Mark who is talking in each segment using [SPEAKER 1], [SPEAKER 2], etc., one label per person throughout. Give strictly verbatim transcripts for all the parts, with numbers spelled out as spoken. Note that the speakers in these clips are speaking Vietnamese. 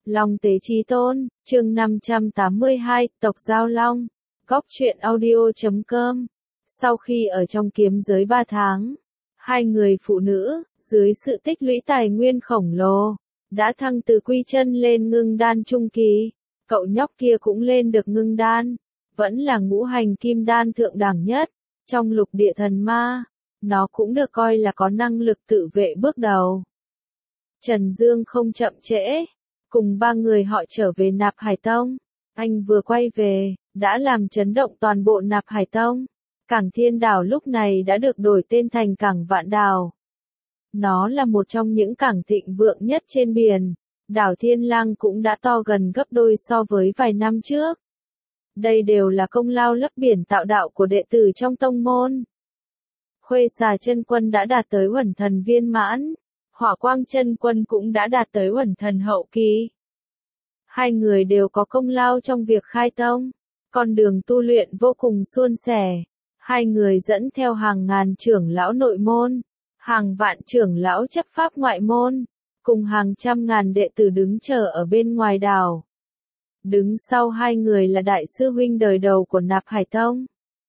[SPEAKER 1] Long Tế Chí Tôn, chương năm trăm tám mươi hai, Tộc Giao Long, Góc truyện audio chấm com. Sau khi ở trong kiếm giới ba tháng, hai người phụ nữ, dưới sự tích lũy tài nguyên khổng lồ, đã thăng từ quy chân lên ngưng đan trung kỳ. Cậu nhóc kia cũng lên được ngưng đan, vẫn là ngũ hành kim đan thượng đẳng nhất, trong lục địa thần ma, nó cũng được coi là có năng lực tự vệ bước đầu. Trần Dương không chậm trễ, cùng ba người họ trở về Nạp Hải Tông. Anh vừa quay về, đã làm chấn động toàn bộ Nạp Hải Tông. Cảng Thiên Đảo lúc này đã được đổi tên thành Cảng Vạn Đảo. Nó là một trong những cảng thịnh vượng nhất trên biển. Đảo Thiên Lang cũng đã to gần gấp đôi so với vài năm trước. Đây đều là công lao lấp biển tạo đạo của đệ tử trong tông môn. Khuê Xà Chân Quân đã đạt tới Uẩn Thần viên mãn, Hỏa Quang Chân Quân cũng đã đạt tới Uẩn Thần hậu kỳ. Hai người đều có công lao trong việc khai tông, con đường tu luyện vô cùng suôn sẻ. Hai người dẫn theo hàng ngàn trưởng lão nội môn, hàng vạn trưởng lão chấp pháp ngoại môn, cùng hàng trăm ngàn đệ tử đứng chờ ở bên ngoài đảo. Đứng sau hai người là đại sư huynh đời đầu của Nạp Hải Tông.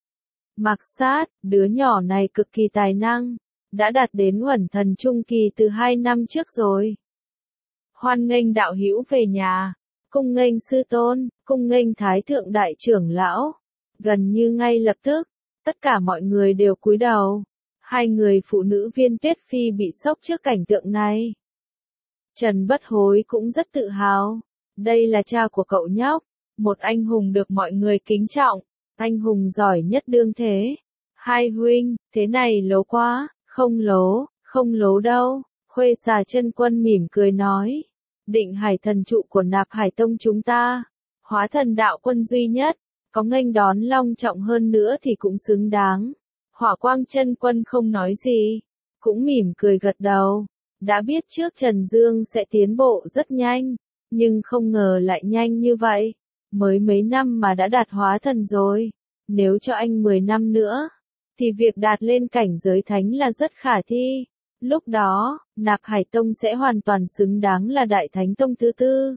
[SPEAKER 1] Mạc Sát, đứa nhỏ này cực kỳ tài năng, đã đạt đến Uẩn Thần trung kỳ từ hai năm trước rồi. Hoan nghênh đạo hữu về nhà, cung nghênh sư tôn, cung nghênh thái thượng đại trưởng lão. Gần như ngay lập tức, tất cả mọi người đều cúi đầu. Hai người phụ nữ Viên Tuyết Phi bị sốc trước cảnh tượng này. Trần Bất Hối cũng rất tự hào. Đây là cha của cậu nhóc, một anh hùng được mọi người kính trọng, anh hùng giỏi nhất đương thế. Hai huynh, thế này lố quá, không lố, không lố đâu. Khuê Xà Chân Quân mỉm cười nói, Định Hải thần trụ của Nạp Hải Tông chúng ta, hóa thần đạo quân duy nhất, có nghênh đón long trọng hơn nữa thì cũng xứng đáng. Hỏa Quang Chân Quân không nói gì, cũng mỉm cười gật đầu, đã biết trước Trần Dương sẽ tiến bộ rất nhanh, nhưng không ngờ lại nhanh như vậy, mới mấy năm mà đã đạt hóa thần rồi. Nếu cho anh mười năm nữa, thì việc đạt lên cảnh giới thánh là rất khả thi. Lúc đó, Nạp Hải Tông sẽ hoàn toàn xứng đáng là Đại Thánh Tông thứ tư.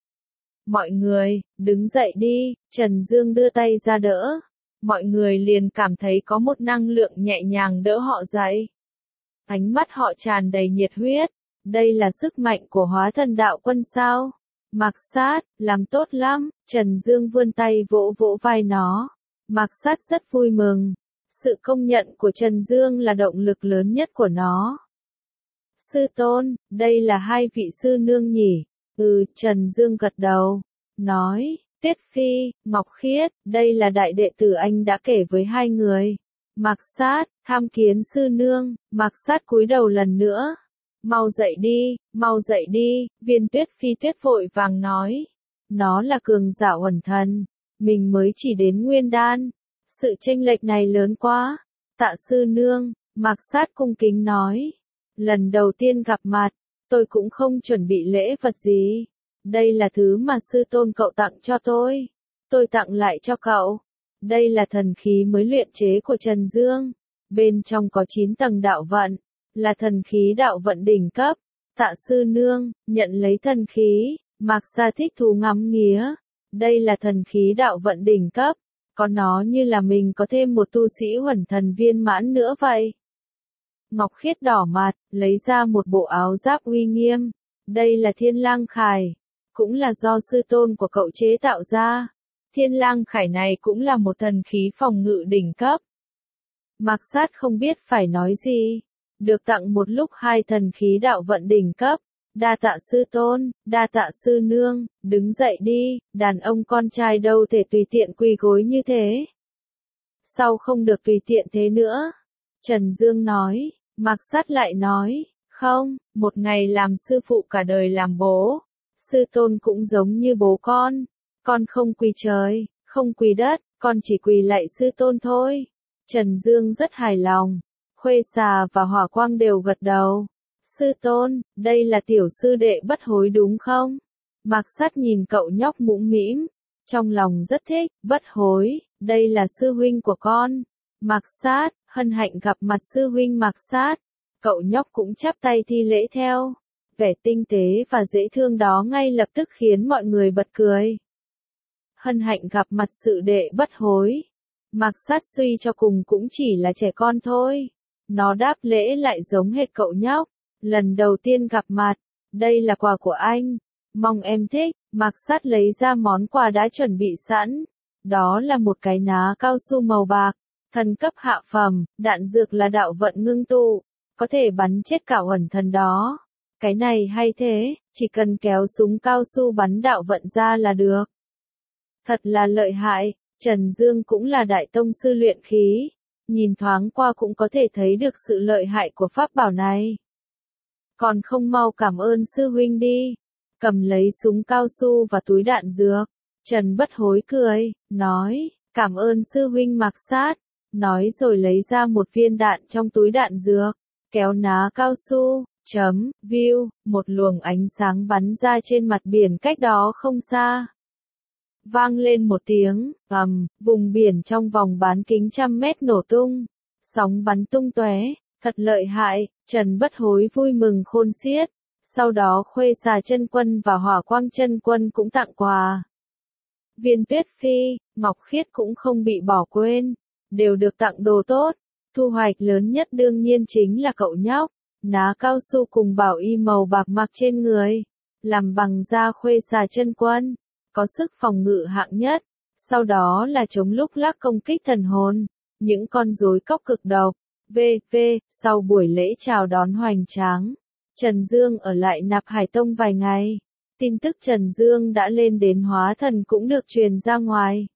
[SPEAKER 1] Mọi người, đứng dậy đi, Trần Dương đưa tay ra đỡ. Mọi người liền cảm thấy có một năng lượng nhẹ nhàng đỡ họ dậy. Ánh mắt họ tràn đầy nhiệt huyết. Đây là sức mạnh của hóa thần đạo quân sao? Mạc Sát, làm tốt lắm. Trần Dương vươn tay vỗ vỗ vai nó. Mạc Sát rất vui mừng. Sự công nhận của Trần Dương là động lực lớn nhất của nó. Sư tôn, đây là hai vị sư nương nhỉ? Ừ, Trần Dương gật đầu. Nói, Tuyết Phi, Ngọc Khiết, đây là đại đệ tử anh đã kể với hai người. Mạc Sát, tham kiến sư nương. Mạc Sát cúi đầu lần nữa. Mau dậy đi, mau dậy đi, Viên Tuyết Phi tuyết vội vàng nói. Nó là cường giả Uẩn Thần, mình mới chỉ đến nguyên đan. Sự chênh lệch này lớn quá. Tạ sư nương, Mạc Sát cung kính nói. Lần đầu tiên gặp mặt, tôi cũng không chuẩn bị lễ vật gì. Đây là thứ mà sư tôn cậu tặng cho tôi. Tôi tặng lại cho cậu. Đây là thần khí mới luyện chế của Trần Dương. Bên trong có chín tầng đạo vận. Là thần khí đạo vận đỉnh cấp. Tạ sư nương, nhận lấy thần khí. Mạc Sa thích thú ngắm nghía. Đây là thần khí đạo vận đỉnh cấp. Có nó như là mình có thêm một tu sĩ Uẩn Thần viên mãn nữa vậy. Ngọc Khiết đỏ mặt, lấy ra một bộ áo giáp uy nghiêm. Đây là Thiên Lang Khải. Cũng là do sư tôn của cậu chế tạo ra. Thiên Lang Khải này cũng là một thần khí phòng ngự đỉnh cấp. Mạc Sát không biết phải nói gì. Được tặng một lúc hai thần khí đạo vận đỉnh cấp. Đa tạ sư tôn, đa tạ sư nương, đứng dậy đi, đàn ông con trai đâu thể tùy tiện quỳ gối như thế. Sau không được tùy tiện thế nữa. Trần Dương nói, Mạc Sát lại nói, không, một ngày làm sư phụ cả đời làm bố. Sư tôn cũng giống như bố con. Con không quỳ trời, không quỳ đất, con chỉ quỳ lạy sư tôn thôi. Trần Dương rất hài lòng. Khuê Xà và Hỏa Quang đều gật đầu. Sư tôn, đây là tiểu sư đệ Bất Hối đúng không? Mạc Sát nhìn cậu nhóc mũm mĩm, trong lòng rất thích. Bất Hối, đây là sư huynh của con. Mạc Sát, hân hạnh gặp mặt sư huynh Mạc Sát. Cậu nhóc cũng chắp tay thi lễ theo. vẻ tinh tế và dễ thương đó ngay lập tức khiến mọi người bật cười. Hân hạnh gặp mặt sự đệ bất hối. Mạc Sát suy cho cùng cũng chỉ là trẻ con thôi. Nó đáp lễ lại giống hệt cậu nhóc. Lần đầu tiên gặp mặt, đây là quà của anh. Mong em thích. Mạc Sát lấy ra món quà đã chuẩn bị sẵn. Đó là một cái ná cao su màu bạc. Thần cấp hạ phẩm, đạn dược là đạo vận ngưng tụ. Có thể bắn chết cả uẩn thần đó. Cái này hay thế, chỉ cần kéo súng cao su bắn đạo vận ra là được. Thật là lợi hại, Trần Dương cũng là đại tông sư luyện khí. Nhìn thoáng qua cũng có thể thấy được sự lợi hại của pháp bảo này. Còn không mau cảm ơn sư huynh đi. Cầm lấy súng cao su và túi đạn dược. Trần Bất Hối cười, nói, cảm ơn sư huynh Mạc Sát. Nói rồi lấy ra một viên đạn trong túi đạn dược. Kéo ná cao su, chấm, view, một luồng ánh sáng bắn ra trên mặt biển cách đó không xa. Vang lên một tiếng, ầm, vùng biển trong vòng bán kính trăm mét nổ tung. Sóng bắn tung tóe, thật lợi hại, Trần Bất Hối vui mừng khôn xiết. Sau đó Khuê Xà Chân Quân và Hỏa Quang Chân Quân cũng tặng quà. Viên Tuyết Phi, Ngọc Khiết cũng không bị bỏ quên, đều được tặng đồ tốt. Thu hoạch lớn nhất đương nhiên chính là cậu nhóc. Ná cao su cùng bảo y màu bạc mặc trên người, làm bằng da Khuê Xà Chân Quân, có sức phòng ngự hạng nhất. Sau đó là chống lúc lắc công kích thần hồn, những con rối cóc cực độc. vê vê, sau buổi lễ chào đón hoành tráng, Trần Dương ở lại Nạp Hải Tông vài ngày. Tin tức Trần Dương đã lên đến hóa thần cũng được truyền ra ngoài.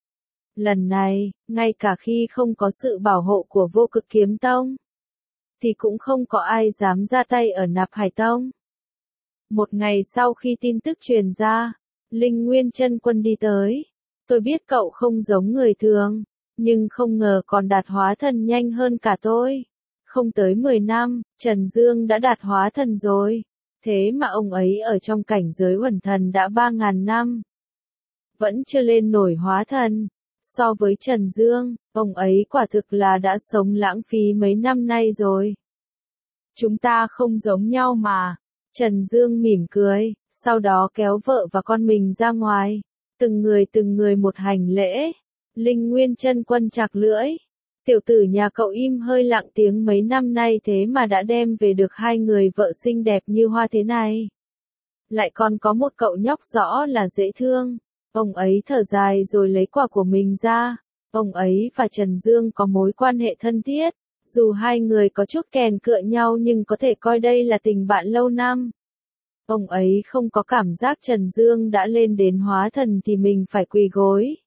[SPEAKER 1] Lần này, ngay cả khi không có sự bảo hộ của Vô Cực Kiếm Tông, thì cũng không có ai dám ra tay ở Nạp Hải Tông. Một ngày sau khi tin tức truyền ra, Linh Nguyên Chân Quân đi tới. Tôi biết cậu không giống người thường, nhưng không ngờ còn đạt hóa thần nhanh hơn cả tôi. Không tới mười năm, Trần Dương đã đạt hóa thần rồi. Thế mà ông ấy ở trong cảnh giới uẩn thần đã ba ngàn năm. Vẫn chưa lên nổi hóa thần. So với Trần Dương, ông ấy quả thực là đã sống lãng phí mấy năm nay rồi. Chúng ta không giống nhau mà. Trần Dương mỉm cười, sau đó kéo vợ và con mình ra ngoài. Từng người từng người một hành lễ. Linh Nguyên Chân Quân chạc lưỡi. Tiểu tử nhà cậu im hơi lặng tiếng mấy năm nay thế mà đã đem về được hai người vợ xinh đẹp như hoa thế này. Lại còn có một cậu nhóc rõ là dễ thương. Ông ấy thở dài rồi lấy quà của mình ra. Ông ấy và Trần Dương có mối quan hệ thân thiết. Dù hai người có chút kèn cựa nhau nhưng có thể coi đây là tình bạn lâu năm. Ông ấy không có cảm giác Trần Dương đã lên đến hóa thần thì mình phải quỳ gối.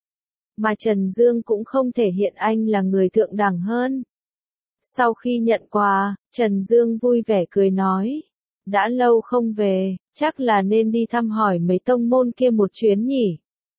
[SPEAKER 1] Mà Trần Dương cũng không thể hiện anh là người thượng đẳng hơn. Sau khi nhận quà, Trần Dương vui vẻ cười nói. Đã lâu không về, chắc là nên đi thăm hỏi mấy tông môn kia một chuyến nhỉ.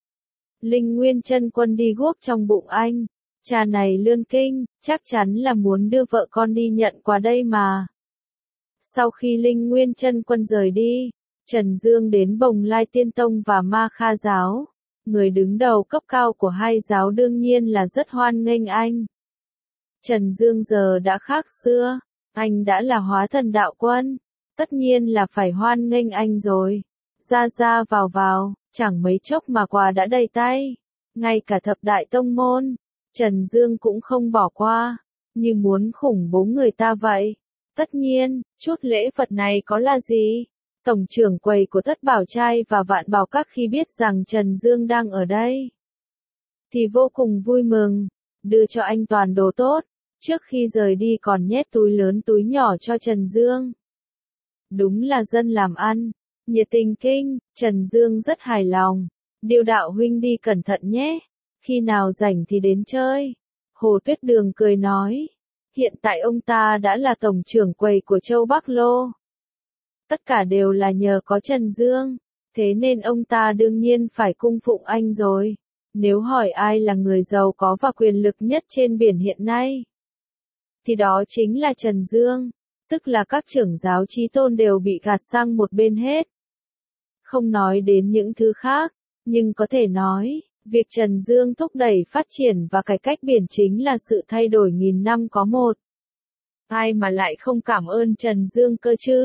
[SPEAKER 1] Linh Nguyên Chân Quân đi guốc trong bụng anh. Cha này lươn kinh, chắc chắn là muốn đưa vợ con đi nhận quà đây mà. Sau khi Linh Nguyên Chân Quân rời đi, Trần Dương đến Bồng Lai Tiên Tông và Ma Kha Giáo. Người đứng đầu cấp cao của hai giáo đương nhiên là rất hoan nghênh anh. Trần Dương giờ đã khác xưa, anh đã là hóa thần đạo quân, tất nhiên là phải hoan nghênh anh rồi. Ra ra vào vào, chẳng mấy chốc mà quà đã đầy tay. Ngay cả thập đại tông môn, Trần Dương cũng không bỏ qua, như muốn khủng bố người ta vậy. Tất nhiên, chút lễ vật này có là gì? Tổng trưởng quầy của Thất Bảo Trai và Vạn Bảo Các khi biết rằng Trần Dương đang ở đây, thì vô cùng vui mừng, đưa cho anh toàn đồ tốt, trước khi rời đi còn nhét túi lớn túi nhỏ cho Trần Dương. Đúng là dân làm ăn, nhiệt tình kinh, Trần Dương rất hài lòng. Điêu Đạo huynh đi cẩn thận nhé, khi nào rảnh thì đến chơi. Hồ Tuyết Đường cười nói, hiện tại ông ta đã là tổng trưởng quầy của Châu Bắc Lô. Tất cả đều là nhờ có Trần Dương, thế nên ông ta đương nhiên phải cung phụng anh rồi. Nếu hỏi ai là người giàu có và quyền lực nhất trên biển hiện nay, thì đó chính là Trần Dương, tức là các trưởng giáo chí tôn đều bị gạt sang một bên hết. Không nói đến những thứ khác, nhưng có thể nói, việc Trần Dương thúc đẩy phát triển và cải cách biển chính là sự thay đổi nghìn năm có một. Ai mà lại không cảm ơn Trần Dương cơ chứ?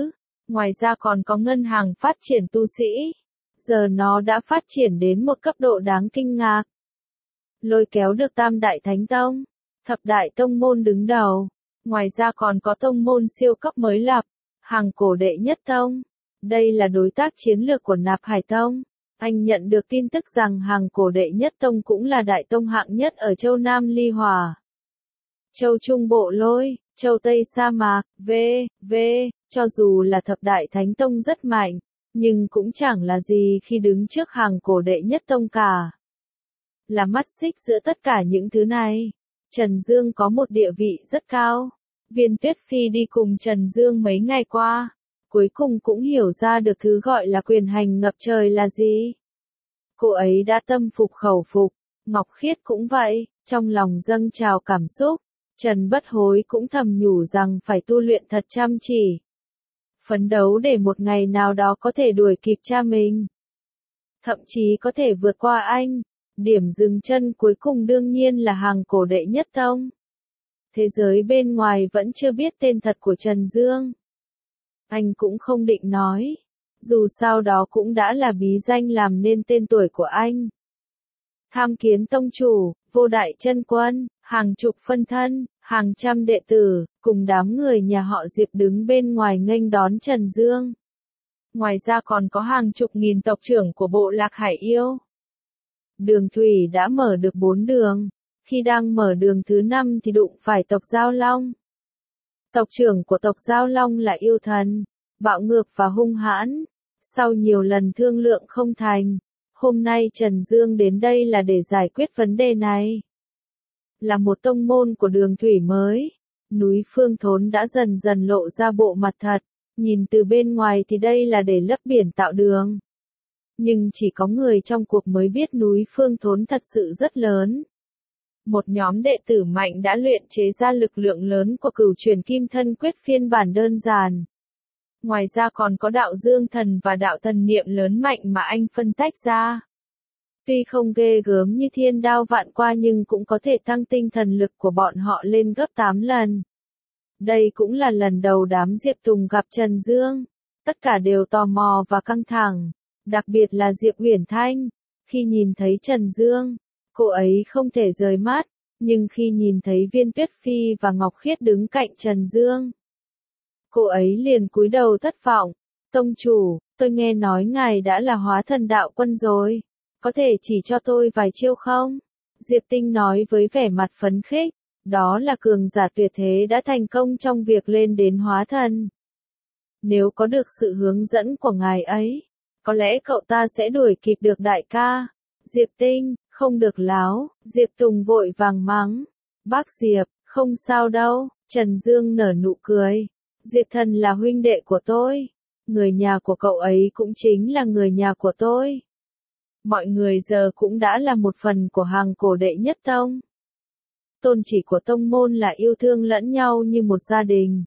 [SPEAKER 1] Ngoài ra còn có ngân hàng phát triển tu sĩ. Giờ nó đã phát triển đến một cấp độ đáng kinh ngạc. Lôi kéo được Tam Đại Thánh Tông, Thập Đại Tông môn đứng đầu. Ngoài ra còn có tông môn siêu cấp mới lập, Hàng Cổ Đệ Nhất Tông. Đây là đối tác chiến lược của Nạp Hải Tông. Anh nhận được tin tức rằng Hàng Cổ Đệ Nhất Tông cũng là đại tông hạng nhất ở châu Nam Ly Hòa, châu Trung Bộ Lôi, châu Tây Sa Mạc, v, v, cho dù là Thập Đại Thánh Tông rất mạnh, nhưng cũng chẳng là gì khi đứng trước Hàng Cổ Đệ Nhất Tông cả. Là mắt xích giữa tất cả những thứ này, Trần Dương có một địa vị rất cao. Viên Tuyết Phi đi cùng Trần Dương mấy ngày qua, cuối cùng cũng hiểu ra được thứ gọi là quyền hành ngập trời là gì. Cô ấy đã tâm phục khẩu phục, Ngọc Khiết cũng vậy, trong lòng dâng trào cảm xúc. Trần Bất Hối cũng thầm nhủ rằng phải tu luyện thật chăm chỉ, phấn đấu để một ngày nào đó có thể đuổi kịp cha mình, thậm chí có thể vượt qua anh. Điểm dừng chân cuối cùng đương nhiên là Hàng Cổ Đệ Nhất Tông. Thế giới bên ngoài vẫn chưa biết tên thật của Trần Dương. Anh cũng không định nói, dù sao đó cũng đã là bí danh làm nên tên tuổi của anh. Tham Kiến Tông Chủ, Vô Đại Chân Quân, hàng chục phân thân, hàng trăm đệ tử, cùng đám người nhà họ Diệp đứng bên ngoài nghênh đón Trần Dương. Ngoài ra còn có hàng chục nghìn tộc trưởng của bộ lạc Hải Yêu. Đường thủy đã mở được bốn đường, khi đang mở đường thứ năm thì đụng phải tộc Giao Long. Tộc trưởng của tộc Giao Long là yêu thần, bạo ngược và hung hãn. Sau nhiều lần thương lượng không thành, hôm nay Trần Dương đến đây là để giải quyết vấn đề này. Là một tông môn của đường thủy mới, núi Phương Thốn đã dần dần lộ ra bộ mặt thật, nhìn từ bên ngoài thì đây là để lấp biển tạo đường. Nhưng chỉ có người trong cuộc mới biết núi Phương Thốn thật sự rất lớn. Một nhóm đệ tử mạnh đã luyện chế ra lực lượng lớn của Cửu Truyền Kim Thân Quyết phiên bản đơn giản. Ngoài ra còn có đạo dương thần và đạo thần niệm lớn mạnh mà anh phân tách ra. Tuy không ghê gớm như thiên đao vạn qua nhưng cũng có thể tăng tinh thần lực của bọn họ lên gấp tám lần. Đây cũng là lần đầu đám Diệp Tùng gặp Trần Dương. Tất cả đều tò mò và căng thẳng. Đặc biệt là Diệp Uyển Thanh. Khi nhìn thấy Trần Dương, cô ấy không thể rời mắt. Nhưng khi nhìn thấy Viên Tuyết Phi và Ngọc Khiết đứng cạnh Trần Dương, cô ấy liền cúi đầu thất vọng. Tông chủ, tôi nghe nói ngài đã là hóa thần đạo quân rồi. Có thể chỉ cho tôi vài chiêu không? Diệp Tinh nói với vẻ mặt phấn khích. Đó là cường giả tuyệt thế đã thành công trong việc lên đến hóa thần. Nếu có được sự hướng dẫn của ngài ấy, có lẽ cậu ta sẽ đuổi kịp được đại ca. Diệp Tinh, không được láo. Diệp Tùng vội vàng mắng. Bác Diệp, không sao đâu. Trần Dương nở nụ cười. Diệp Thần là huynh đệ của tôi. Người nhà của cậu ấy cũng chính là người nhà của tôi. Mọi người giờ cũng đã là một phần của Hàng Cổ Đệ Nhất Tông. Tôn chỉ của tông môn là yêu thương lẫn nhau như một gia đình.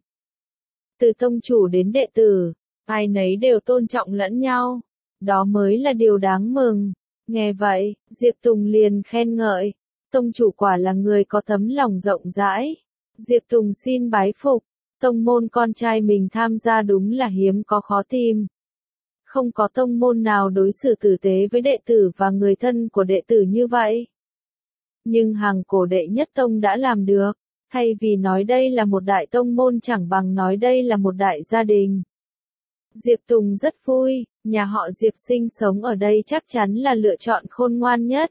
[SPEAKER 1] Từ tông chủ đến đệ tử, ai nấy đều tôn trọng lẫn nhau. Đó mới là điều đáng mừng. Nghe vậy, Diệp Tùng liền khen ngợi. Tông chủ quả là người có tấm lòng rộng rãi. Diệp Tùng xin bái phục. Tông môn con trai mình tham gia đúng là hiếm có khó tìm. Không có tông môn nào đối xử tử tế với đệ tử và người thân của đệ tử như vậy. Nhưng Hàng Cổ Đệ Nhất Tông đã làm được. Thay vì nói đây là một đại tông môn chẳng bằng nói đây là một đại gia đình. Diệp Tùng rất vui, nhà họ Diệp sinh sống ở đây chắc chắn là lựa chọn khôn ngoan nhất.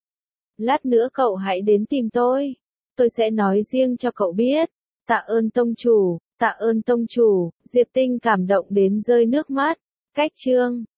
[SPEAKER 1] Lát nữa cậu hãy đến tìm tôi. Tôi sẽ nói riêng cho cậu biết. Tạ ơn tông chủ, tạ ơn tông chủ. Diệp Tinh cảm động đến rơi nước mắt. Cách chương